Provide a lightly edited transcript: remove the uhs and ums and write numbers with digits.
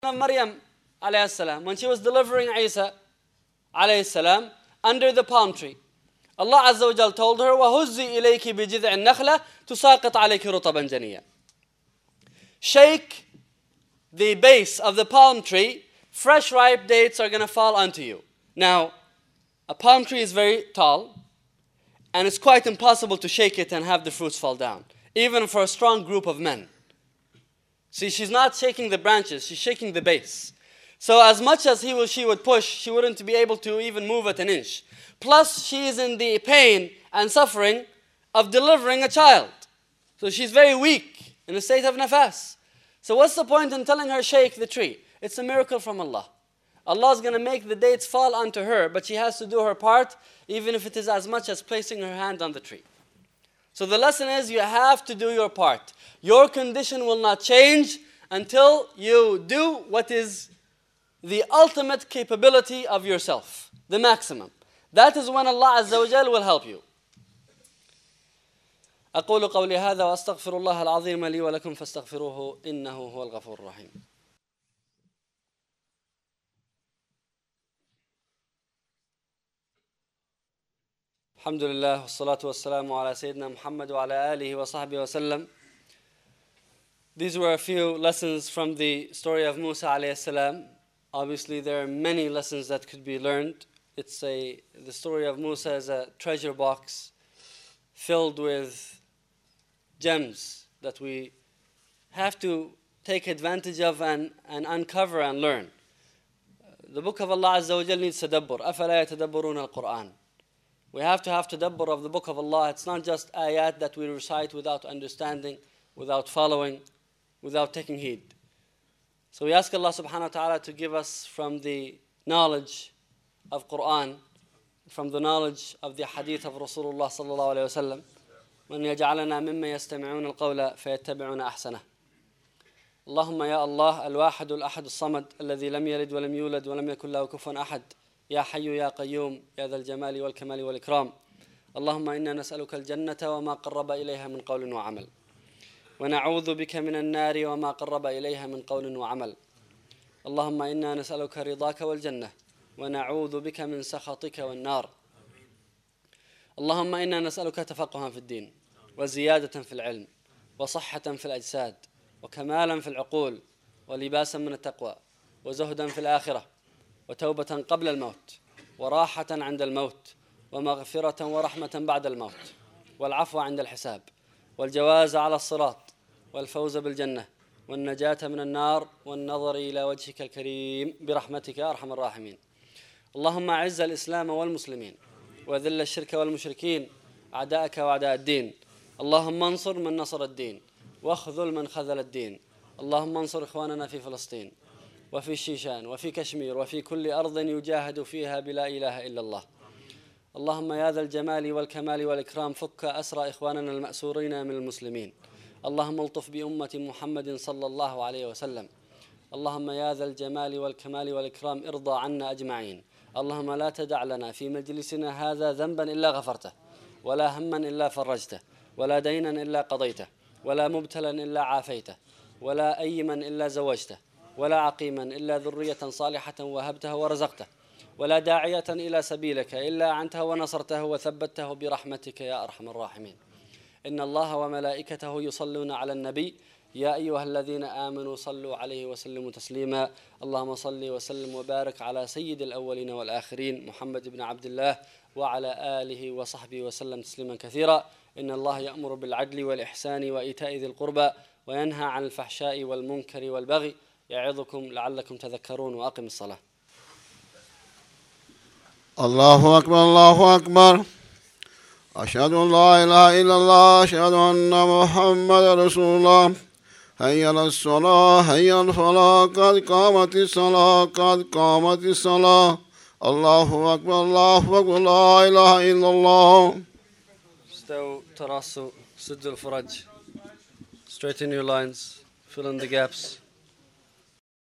of Maryam alayhi salam, when she was delivering Isa alayhi salam under the palm tree, Allah Azza wa Jal told her, وَهُزِّي إِلَيْكِ بِجِذْعِ النَّخْلَةِ تُسَاقِطْ عَلَيْكِ رُطَبًا جَنِيًّا. Shake the base of the palm tree, fresh ripe dates are going to fall onto you. Now, a palm tree is very tall, and it's quite impossible to shake it and have the fruits fall down, even for a strong group of men. See, she's not shaking the branches, she's shaking the base. So as much as he or she would push, she wouldn't be able to even move it an inch. Plus, she is in the pain and suffering of delivering a child. So she's very weak, in a state of nafas. So what's the point in telling her, shake the tree? It's a miracle from Allah. Allah is going to make the dates fall onto her, but she has to do her part, even if it is as much as placing her hand on the tree. So the lesson is, you have to do your part. Your condition will not change until you do what is the ultimate capability of yourself, the maximum. That is when Allah Azza wa Jal will help you. أقول قولي هذا وأستغفر الله العظيم لي ولكم فاستغفروه إنه هو الغفور الرحيم. الحمد لله والصلاة والسلام على سيدنا محمد وعلى آله وصحبه وسلم. These were a few lessons from the story of Musa alayhi salam. Obviously, there are many lessons that could be learned. The story of Musa is a treasure box filled with gems that we have to take advantage of and uncover and learn. The book of Allah Azza wa Jal needs tadabbur. أَفَلَا يَتَدَبُّرُونَ الْقُرْآنَ. We have to have tadabbur of the book of Allah. It's not just ayat that we recite without understanding, without following, without taking heed. So we ask Allah subhanahu wa ta'ala to give us from the knowledge of Quran, from the knowledge of the hadith of Rasulullah sallallahu alayhi wa sallam, وأن يجعلنا ممن يستمعون القول فيتبعون أحسنه. اللهم يا الله الواحد الأحد الصمد الذي لم يلد ولم يولد ولم يكن له كفوا أحد يا حي يا قيوم يا ذا الجمال والكمال والإكرام. اللهم إنا نسألك الجنة وما قرب إليها من قول وعمل، ونعوذ بك من النار وما قرب إليها من قول وعمل. اللهم إنا نسألك رضاك والجنة ونعوذ بك من سخطك والنار. اللهم إنا نسألك تفقها في الدين وزيادة في العلم وصحة في الأجساد وكمالا في العقول ولباسا من التقوى وزهدا في الآخرة وتوبة قبل الموت وراحة عند الموت ومغفرة ورحمة بعد الموت والعفو عند الحساب والجواز على الصراط والفوز بالجنة والنجاة من النار والنظر إلى وجهك الكريم برحمتك يا أرحم الراحمين. اللهم أعز الإسلام والمسلمين وذل الشرك والمشركين أعداءك وأعداء الدين. اللهم انصر من نصر الدين واخذل من خذل الدين. اللهم انصر إخواننا في فلسطين وفي الشيشان وفي كشمير وفي كل أرض يجاهد فيها بلا إله إلا الله. اللهم يا ذا الجمال والكمال والإكرام فك أسرى إخواننا المأسورين من المسلمين. اللهم الطف بأمة محمد صلى الله عليه وسلم. اللهم يا ذا الجمال والكمال والإكرام ارضى عنا أجمعين. اللهم لا تدع لنا في مجلسنا هذا ذنبا إلا غفرته ولا هما إلا فرجته ولا دينا إلا قضيته ولا مبتلا إلا عافيته ولا أيما إلا زوجته ولا عقيما إلا ذرية صالحة وهبته ورزقته ولا داعية إلى سبيلك إلا أعنته ونصرته وثبته برحمتك يا أرحم الراحمين. إن الله وملائكته يصلون على النبي يا أيها الذين آمنوا صلوا عليه وسلموا تسليما. اللهم صل وسلم وبارك على سيد الأولين والآخرين محمد بن عبد الله وعلى آله وصحبه وسلم تسليما كثيرا. إن الله يأمر بالعدل والإحسان وإيتاء ذي القربى وينهى عن الفحشاء والمنكر والبغي يعظكم لعلكم تذكرون. وأقم الصلاة. الله أكبر الله أكبر. أشهد أن لا إله إلا الله أشهد أن محمد رسول الله. هيا على الصلاة هيا على الفلاح قد قامت الصلاة قد قامت الصلاة. الله أكبر الله أكبر لا إله إلا الله. استو تراصوا سدوا الفرج. Straighten your lines. Fill in the gaps.